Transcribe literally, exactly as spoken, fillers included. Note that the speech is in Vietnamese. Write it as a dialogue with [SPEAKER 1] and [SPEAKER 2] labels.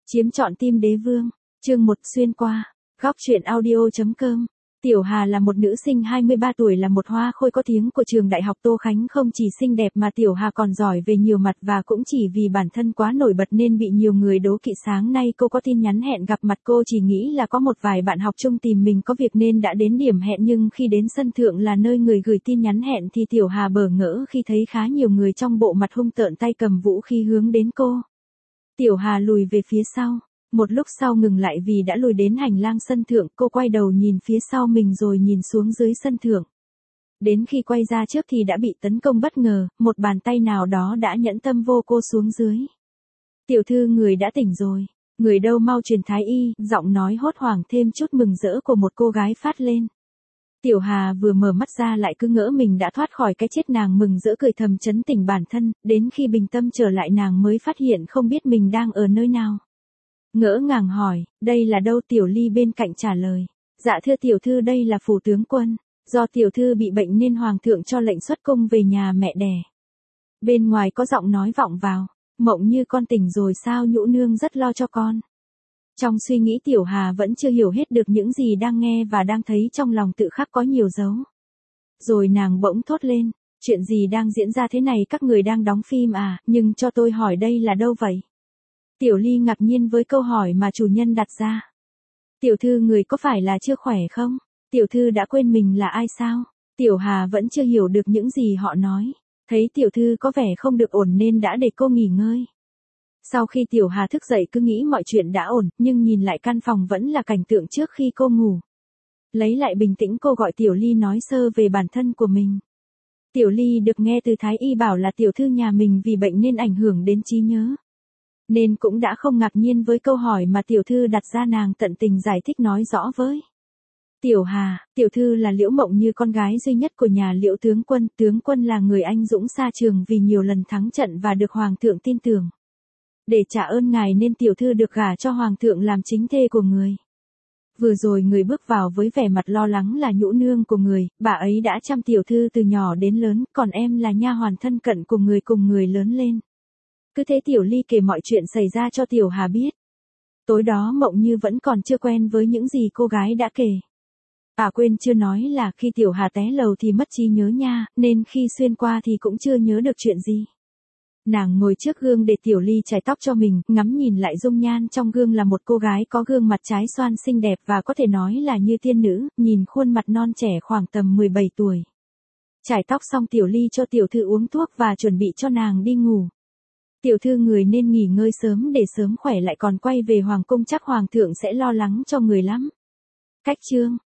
[SPEAKER 1] Chiếm trọn tim đế vương. Chương một xuyên qua. Góc truyện audio chấm com. Tiểu Hà là một nữ sinh hai mươi ba tuổi, là một hoa khôi có tiếng của trường đại học Tô Khánh. Không chỉ xinh đẹp mà Tiểu Hà còn giỏi về nhiều mặt, và cũng chỉ vì bản thân quá nổi bật nên bị nhiều người đố kỵ. Sáng nay cô có tin nhắn hẹn gặp mặt, cô chỉ nghĩ là có một vài bạn học chung tìm mình có việc nên đã đến điểm hẹn, nhưng khi đến sân thượng là nơi người gửi tin nhắn hẹn thì Tiểu Hà bỡ ngỡ khi thấy khá nhiều người trong bộ mặt hung tợn, tay cầm vũ khí hướng đến cô. Tiểu Hà lùi về phía sau. Một lúc sau ngừng lại vì đã lùi đến hành lang sân thượng, cô quay đầu nhìn phía sau mình rồi nhìn xuống dưới sân thượng. Đến khi quay ra trước thì đã bị tấn công bất ngờ, một bàn tay nào đó đã nhẫn tâm vô cô xuống dưới. Tiểu thư, người đã tỉnh rồi. Người đâu, mau truyền thái y. Giọng nói hốt hoảng thêm chút mừng rỡ của một cô gái phát lên. Tiểu Hà vừa mở mắt ra lại cứ ngỡ mình đã thoát khỏi cái chết, nàng mừng rỡ cười thầm trấn tỉnh bản thân, đến khi bình tâm trở lại nàng mới phát hiện không biết mình đang ở nơi nào. Ngỡ ngàng hỏi, đây là đâu? Tiểu Ly bên cạnh trả lời, dạ thưa tiểu thư, đây là phủ tướng quân. Do tiểu thư bị bệnh nên hoàng thượng cho lệnh xuất cung về nhà mẹ đẻ. Bên ngoài có giọng nói vọng vào, Mộng Như, con tỉnh rồi sao? Nhũ nương rất lo cho con. Trong suy nghĩ Tiểu Hà vẫn chưa hiểu hết được những gì đang nghe và đang thấy, trong lòng tự khắc có nhiều dấu. Rồi nàng bỗng thốt lên, chuyện gì đang diễn ra thế này? Các người đang đóng phim à? Nhưng cho tôi hỏi, đây là đâu vậy? Tiểu Ly ngạc nhiên với câu hỏi mà chủ nhân đặt ra. Tiểu thư, người có phải là chưa khỏe không? Tiểu thư đã quên mình là ai sao? Tiểu Hà vẫn chưa hiểu được những gì họ nói. Thấy tiểu thư có vẻ không được ổn nên đã để cô nghỉ ngơi. Sau khi Tiểu Hà thức dậy cứ nghĩ mọi chuyện đã ổn, nhưng nhìn lại căn phòng vẫn là cảnh tượng trước khi cô ngủ. Lấy lại bình tĩnh, cô gọi Tiểu Ly nói sơ về bản thân của mình. Tiểu Ly được nghe từ thái y bảo là tiểu thư nhà mình vì bệnh nên ảnh hưởng đến trí nhớ, nên cũng đã không ngạc nhiên với câu hỏi mà tiểu thư đặt ra. Nàng tận tình giải thích nói rõ với Tiểu Hà, tiểu thư là Liễu Mộng Như, con gái duy nhất của nhà Liễu tướng quân. Tướng quân là người anh dũng xa trường vì nhiều lần thắng trận và được hoàng thượng tin tưởng. Để trả ơn ngài nên tiểu thư được gả cho hoàng thượng làm chính thê của người. Vừa rồi người bước vào với vẻ mặt lo lắng là nhũ nương của người, bà ấy đã chăm tiểu thư từ nhỏ đến lớn, còn em là nha hoàn thân cận của người, cùng người lớn lên. Cứ thế Tiểu Ly kể mọi chuyện xảy ra cho Tiểu Hà biết. Tối đó Mộng Như vẫn còn chưa quen với những gì cô gái đã kể. À quên chưa nói là khi Tiểu Hà té lầu thì mất trí nhớ nha, nên khi xuyên qua thì cũng chưa nhớ được chuyện gì. Nàng ngồi trước gương để Tiểu Ly chải tóc cho mình, ngắm nhìn lại dung nhan trong gương là một cô gái có gương mặt trái xoan xinh đẹp và có thể nói là như tiên nữ, nhìn khuôn mặt non trẻ khoảng tầm mười bảy tuổi. Chải tóc xong Tiểu Ly cho tiểu thư uống thuốc và chuẩn bị cho nàng đi ngủ. Tiểu thư, người nên nghỉ ngơi sớm để sớm khỏe lại, còn quay về hoàng cung chắc hoàng thượng sẽ lo lắng cho người lắm. Cách chương